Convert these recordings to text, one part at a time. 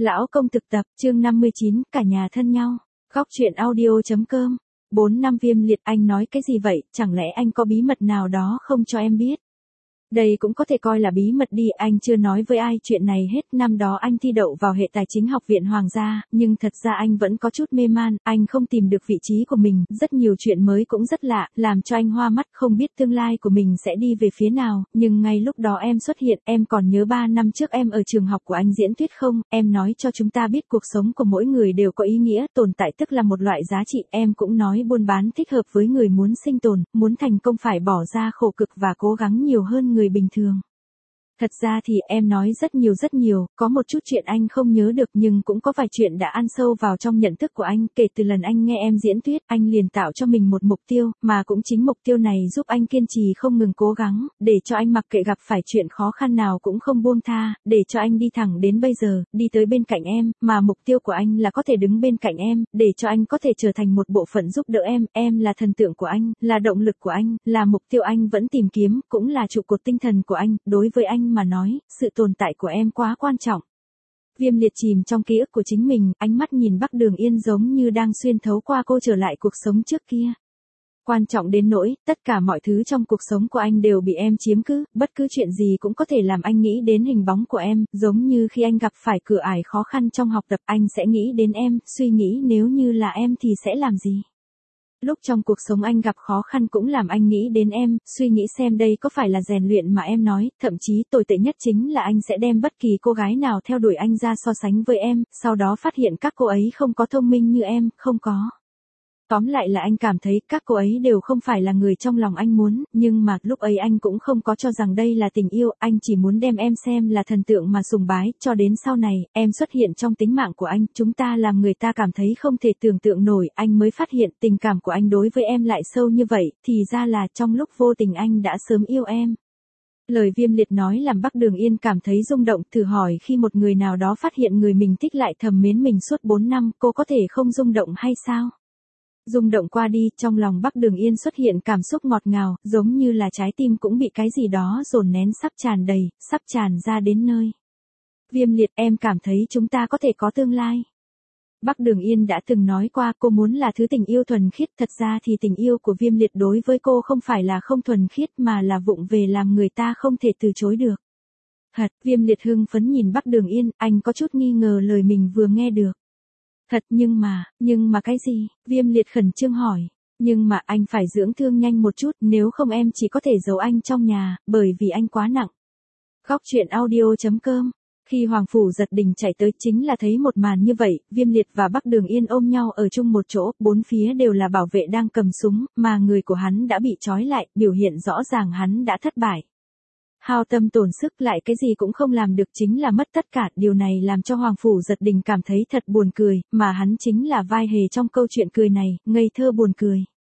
Lão công thực tập, chương 59, cả nhà thân nhau. Góc truyện audio.com. 4 năm Viêm Liệt, anh nói cái gì vậy, chẳng lẽ anh có bí mật nào đó không cho em biết? Đây cũng có thể coi là bí mật đi, anh chưa nói với ai chuyện này hết. Năm đó anh thi đậu vào hệ tài chính học viện Hoàng gia, nhưng thật ra anh vẫn có chút mê man, anh không tìm được vị trí của mình, rất nhiều chuyện mới cũng rất lạ, làm cho anh hoa mắt, không biết tương lai của mình sẽ đi về phía nào. Nhưng ngay lúc đó em xuất hiện, em còn nhớ 3 năm trước em ở trường học của anh diễn thuyết không, em nói cho chúng ta biết cuộc sống của mỗi người đều có ý nghĩa, tồn tại tức là một loại giá trị, em cũng nói buôn bán thích hợp với người muốn sinh tồn, muốn thành công phải bỏ ra khổ cực và cố gắng nhiều hơn người bình thường. Thật ra thì em nói rất nhiều, có một chút chuyện anh không nhớ được nhưng cũng có vài chuyện đã ăn sâu vào trong nhận thức của anh. Kể từ lần anh nghe em diễn thuyết, anh liền tạo cho mình một mục tiêu, mà cũng chính mục tiêu này giúp anh kiên trì không ngừng cố gắng, để cho anh mặc kệ gặp phải chuyện khó khăn nào cũng không buông tha, để cho anh đi thẳng đến bây giờ, đi tới bên cạnh em, mà mục tiêu của anh là có thể đứng bên cạnh em, để cho anh có thể trở thành một bộ phận giúp đỡ em là thần tượng của anh, là động lực của anh, là mục tiêu anh vẫn tìm kiếm, cũng là trụ cột tinh thần của anh, đối với anh mà nói, sự tồn tại của em quá quan trọng. Viêm Liệt chìm trong ký ức của chính mình, ánh mắt nhìn Bắc Đường Yên giống như đang xuyên thấu qua cô trở lại cuộc sống trước kia. Quan trọng đến nỗi, tất cả mọi thứ trong cuộc sống của anh đều bị em chiếm cứ, bất cứ chuyện gì cũng có thể làm anh nghĩ đến hình bóng của em, giống như khi anh gặp phải cửa ải khó khăn trong học tập, anh sẽ nghĩ đến em, suy nghĩ nếu như là em thì sẽ làm gì. Lúc trong cuộc sống anh gặp khó khăn cũng làm anh nghĩ đến em, suy nghĩ xem đây có phải là rèn luyện mà em nói, thậm chí tồi tệ nhất chính là anh sẽ đem bất kỳ cô gái nào theo đuổi anh ra so sánh với em, sau đó phát hiện các cô ấy không có thông minh như em, không có. Tóm lại là anh cảm thấy các cô ấy đều không phải là người trong lòng anh muốn, nhưng mà lúc ấy anh cũng không có cho rằng đây là tình yêu, anh chỉ muốn đem em xem là thần tượng mà sùng bái, cho đến sau này, em xuất hiện trong tính mạng của anh, chúng ta làm người ta cảm thấy không thể tưởng tượng nổi, anh mới phát hiện tình cảm của anh đối với em lại sâu như vậy, thì ra là trong lúc vô tình anh đã sớm yêu em. Lời Viêm Liệt nói làm Bắc Đường Yên cảm thấy rung động, thử hỏi khi một người nào đó phát hiện người mình thích lại thầm mến mình suốt 4 năm, cô có thể không rung động hay sao? Rung động qua đi, trong lòng Bắc Đường Yên xuất hiện cảm xúc ngọt ngào, giống như là trái tim cũng bị cái gì đó dồn nén sắp tràn đầy, sắp tràn ra đến nơi. Viêm Liệt, em cảm thấy chúng ta có thể có tương lai. Bắc Đường Yên đã từng nói qua cô muốn là thứ tình yêu thuần khiết, thật ra thì tình yêu của Viêm Liệt đối với cô không phải là không thuần khiết mà là vụng về làm người ta không thể từ chối được. Thật, Viêm Liệt hưng phấn nhìn Bắc Đường Yên, anh có chút nghi ngờ lời mình vừa nghe được. Thật nhưng mà cái gì? Viêm Liệt khẩn trương hỏi. Nhưng mà anh phải dưỡng thương nhanh một chút, nếu không em chỉ có thể giấu anh trong nhà, bởi vì anh quá nặng. Góc truyện audio.com. Khi Hoàng Phủ Giật Đình chạy tới chính là thấy một màn như vậy, Viêm Liệt và Bắc Đường Yên ôm nhau ở chung một chỗ, bốn phía đều là bảo vệ đang cầm súng, mà người của hắn đã bị trói lại, biểu hiện rõ ràng hắn đã thất bại. Hao tâm tổn sức lại cái gì cũng không làm được chính là mất tất cả, điều này làm cho Hoàng Phủ Giật Đình cảm thấy thật buồn cười, mà hắn chính là vai hề trong câu chuyện cười này, ngây thơ buồn cười.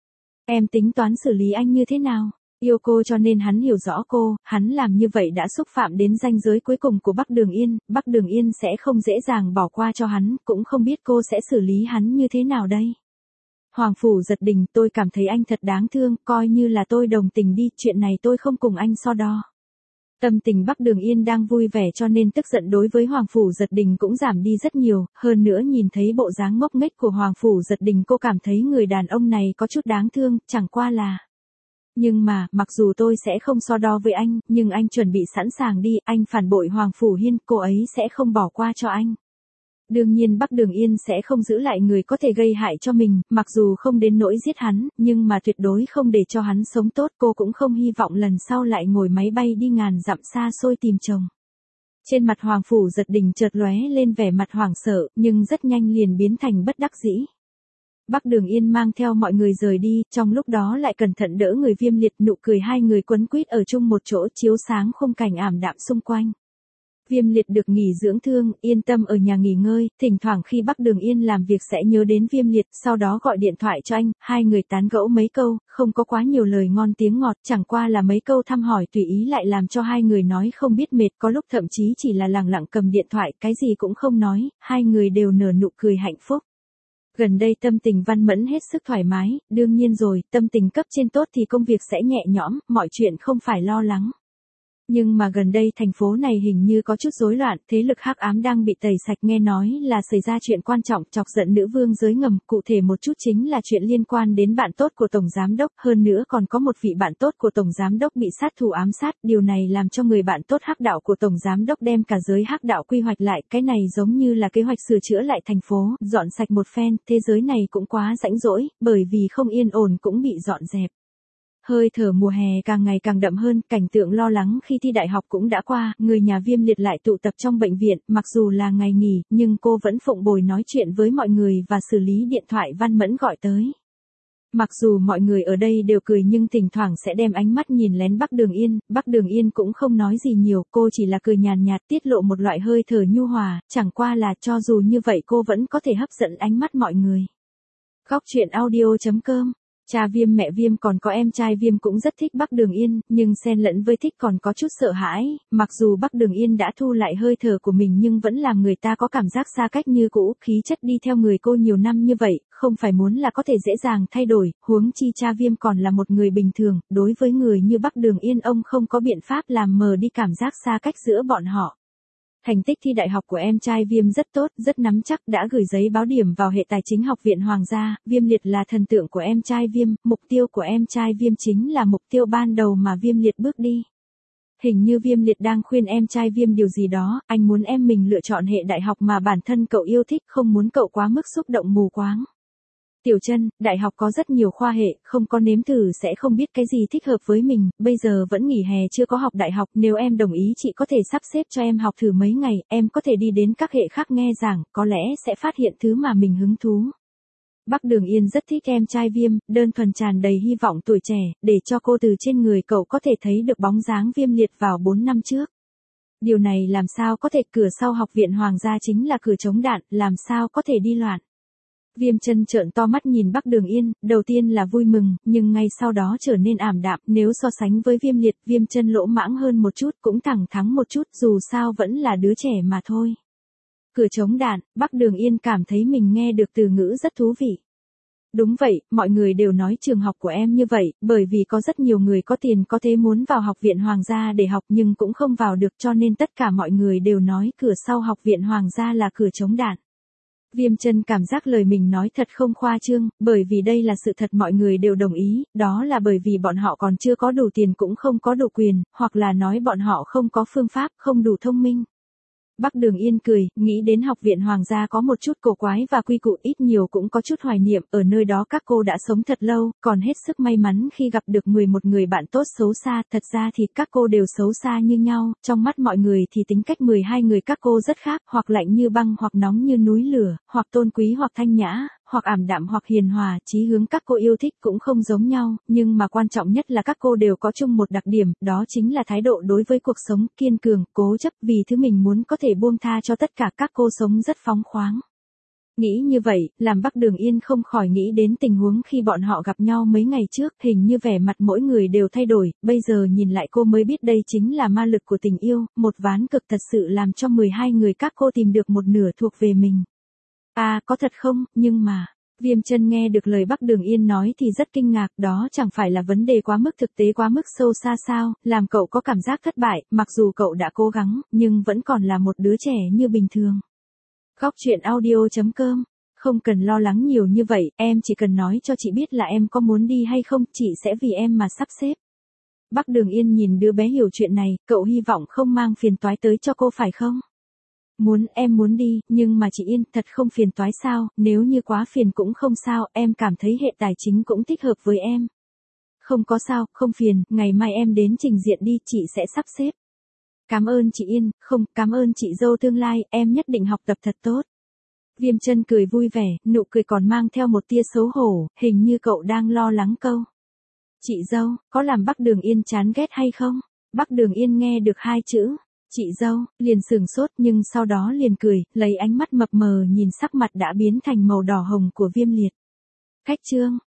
Em tính toán xử lý anh như thế nào? Yêu cô cho nên hắn hiểu rõ cô, hắn làm như vậy đã xúc phạm đến ranh giới cuối cùng của Bắc Đường Yên sẽ không dễ dàng bỏ qua cho hắn, cũng không biết cô sẽ xử lý hắn như thế nào đây. Hoàng Phủ Giật Đình, tôi cảm thấy anh thật đáng thương, coi như là tôi đồng tình đi, chuyện này tôi không cùng anh so đo. Tâm tình Bắc Đường Yên đang vui vẻ cho nên tức giận đối với Hoàng Phủ Giật Đình cũng giảm đi rất nhiều, hơn nữa nhìn thấy bộ dáng ngốc nghếch của Hoàng Phủ Giật Đình cô cảm thấy người đàn ông này có chút đáng thương, chẳng qua là. Nhưng mà, mặc dù tôi sẽ không so đo với anh, nhưng anh chuẩn bị sẵn sàng đi, anh phản bội Hoàng Phủ Hiên, cô ấy sẽ không bỏ qua cho anh. Đương nhiên Bắc Đường Yên sẽ không giữ lại người có thể gây hại cho mình, mặc dù không đến nỗi giết hắn, nhưng mà tuyệt đối không để cho hắn sống tốt, cô cũng không hy vọng lần sau lại ngồi máy bay đi ngàn dặm xa xôi tìm chồng. Trên mặt Hoàng Phủ Giật Đình chợt lóe lên vẻ mặt hoảng sợ, nhưng rất nhanh liền biến thành bất đắc dĩ. Bắc Đường Yên mang theo mọi người rời đi, trong lúc đó lại cẩn thận đỡ người Viêm Liệt, nụ cười hai người quấn quýt ở chung một chỗ chiếu sáng khung cảnh ảm đạm xung quanh. Viêm Liệt được nghỉ dưỡng thương, yên tâm ở nhà nghỉ ngơi, thỉnh thoảng khi Bắc Đường Yên làm việc sẽ nhớ đến Viêm Liệt, sau đó gọi điện thoại cho anh, hai người tán gẫu mấy câu, không có quá nhiều lời ngon tiếng ngọt, chẳng qua là mấy câu thăm hỏi tùy ý lại làm cho hai người nói không biết mệt, có lúc thậm chí chỉ là lẳng lặng cầm điện thoại, cái gì cũng không nói, hai người đều nở nụ cười hạnh phúc. Gần đây tâm tình Văn Mẫn hết sức thoải mái, đương nhiên rồi, tâm tình cấp trên tốt thì công việc sẽ nhẹ nhõm, mọi chuyện không phải lo lắng. Nhưng mà gần đây thành phố này hình như có chút rối loạn, thế lực hắc ám đang bị tẩy sạch, nghe nói là xảy ra chuyện quan trọng chọc giận nữ vương giới ngầm, cụ thể một chút chính là chuyện liên quan đến bạn tốt của Tổng Giám Đốc, hơn nữa còn có một vị bạn tốt của Tổng Giám Đốc bị sát thủ ám sát, điều này làm cho người bạn tốt hắc đạo của Tổng Giám Đốc đem cả giới hắc đạo quy hoạch lại, cái này giống như là kế hoạch sửa chữa lại thành phố, dọn sạch một phen, thế giới này cũng quá rãnh rỗi, bởi vì không yên ổn cũng bị dọn dẹp. Hơi thở mùa hè càng ngày càng đậm hơn, cảnh tượng lo lắng khi thi đại học cũng đã qua, người nhà Viêm Liệt lại tụ tập trong bệnh viện, mặc dù là ngày nghỉ, nhưng cô vẫn phụng bồi nói chuyện với mọi người và xử lý điện thoại Văn Mẫn gọi tới. Mặc dù mọi người ở đây đều cười nhưng thỉnh thoảng sẽ đem ánh mắt nhìn lén Bắc Đường Yên cũng không nói gì nhiều, cô chỉ là cười nhàn nhạt tiết lộ một loại hơi thở nhu hòa, chẳng qua là cho dù như vậy cô vẫn có thể hấp dẫn ánh mắt mọi người. Góc truyện audio.com. Cha Viêm mẹ Viêm còn có em trai Viêm cũng rất thích Bắc Đường Yên, nhưng xen lẫn với thích còn có chút sợ hãi, mặc dù Bắc Đường Yên đã thu lại hơi thở của mình nhưng vẫn làm người ta có cảm giác xa cách như cũ, khí chất đi theo người cô nhiều năm như vậy, không phải muốn là có thể dễ dàng thay đổi, huống chi cha Viêm còn là một người bình thường, đối với người như Bắc Đường Yên ông không có biện pháp làm mờ đi cảm giác xa cách giữa bọn họ. Thành tích thi đại học của em trai Viêm rất tốt, rất nắm chắc, đã gửi giấy báo điểm vào hệ tài chính Học viện Hoàng gia, Viêm Liệt là thần tượng của em trai Viêm, mục tiêu của em trai Viêm chính là mục tiêu ban đầu mà Viêm Liệt bước đi. Hình như Viêm Liệt đang khuyên em trai Viêm điều gì đó, anh muốn em mình lựa chọn hệ đại học mà bản thân cậu yêu thích, không muốn cậu quá mức xúc động mù quáng. Tiểu Chân, đại học có rất nhiều khoa hệ, không có nếm thử sẽ không biết cái gì thích hợp với mình, bây giờ vẫn nghỉ hè chưa có học đại học, nếu em đồng ý chị có thể sắp xếp cho em học thử mấy ngày, em có thể đi đến các hệ khác nghe giảng, có lẽ sẽ phát hiện thứ mà mình hứng thú. Bắc Đường Yên rất thích em trai Viêm, đơn thuần tràn đầy hy vọng tuổi trẻ, để cho cô từ trên người cậu có thể thấy được bóng dáng Viêm Liệt vào 4 năm trước. Điều này làm sao có thể, cửa sau Học viện Hoàng gia chính là cửa chống đạn, làm sao có thể đi loạn. Viêm Chân trợn to mắt nhìn Bắc Đường Yên, đầu tiên là vui mừng, nhưng ngay sau đó trở nên ảm đạm, nếu so sánh với Viêm Liệt, Viêm Chân lỗ mãng hơn một chút, cũng thẳng thắn một chút, dù sao vẫn là đứa trẻ mà thôi. Cửa chống đạn, Bắc Đường Yên cảm thấy mình nghe được từ ngữ rất thú vị. Đúng vậy, mọi người đều nói trường học của em như vậy, bởi vì có rất nhiều người có tiền có thế muốn vào Học viện Hoàng gia để học nhưng cũng không vào được, cho nên tất cả mọi người đều nói cửa sau Học viện Hoàng gia là cửa chống đạn. Viêm Chân cảm giác lời mình nói thật không khoa trương, bởi vì đây là sự thật mọi người đều đồng ý, đó là bởi vì bọn họ còn chưa có đủ tiền cũng không có đủ quyền, hoặc là nói bọn họ không có phương pháp, không đủ thông minh. Bắc Đường Yên cười, nghĩ đến Học viện Hoàng gia có một chút cổ quái và quy củ, ít nhiều cũng có chút hoài niệm, ở nơi đó các cô đã sống thật lâu, còn hết sức may mắn khi gặp được 11 người bạn tốt xấu xa, thật ra thì các cô đều xấu xa như nhau, trong mắt mọi người thì tính cách 12 người các cô rất khác, hoặc lạnh như băng hoặc nóng như núi lửa, hoặc tôn quý hoặc thanh nhã, hoặc ảm đạm hoặc hiền hòa, chí hướng các cô yêu thích cũng không giống nhau, nhưng mà quan trọng nhất là các cô đều có chung một đặc điểm, đó chính là thái độ đối với cuộc sống, kiên cường, cố chấp, vì thứ mình muốn có thể buông tha cho tất cả, các cô sống rất phóng khoáng. Nghĩ như vậy, làm Bắc Đường Yên không khỏi nghĩ đến tình huống khi bọn họ gặp nhau mấy ngày trước, hình như vẻ mặt mỗi người đều thay đổi, bây giờ nhìn lại cô mới biết đây chính là ma lực của tình yêu, một ván cực thật sự làm cho 12 người các cô tìm được một nửa thuộc về mình. À, có thật không, nhưng mà... Viêm Chân nghe được lời Bắc Đường Yên nói thì rất kinh ngạc, đó chẳng phải là vấn đề quá mức thực tế quá mức sâu xa sao, làm cậu có cảm giác thất bại, mặc dù cậu đã cố gắng, nhưng vẫn còn là một đứa trẻ như bình thường. Góc truyện audio.com. Không cần lo lắng nhiều như vậy, em chỉ cần nói cho chị biết là em có muốn đi hay không, chị sẽ vì em mà sắp xếp. Bắc Đường Yên nhìn đứa bé hiểu chuyện này, cậu hy vọng không mang phiền toái tới cho cô phải không? Em muốn đi, nhưng mà chị Yên, thật không phiền toái sao, nếu như quá phiền cũng không sao, em cảm thấy hệ tài chính cũng thích hợp với em. Không có sao, không phiền, ngày mai em đến trình diện đi, chị sẽ sắp xếp. Cảm ơn chị Yên, không, cảm ơn chị dâu tương lai, em nhất định học tập thật tốt. Viêm Chân cười vui vẻ, nụ cười còn mang theo một tia xấu hổ, hình như cậu đang lo lắng câu. Chị dâu, có làm Bắc Đường Yên chán ghét hay không? Bắc Đường Yên nghe được hai chữ. Chị dâu, liền sửng sốt nhưng sau đó liền cười, lấy ánh mắt mập mờ nhìn sắc mặt đã biến thành màu đỏ hồng của Viêm Liệt. Khách trương,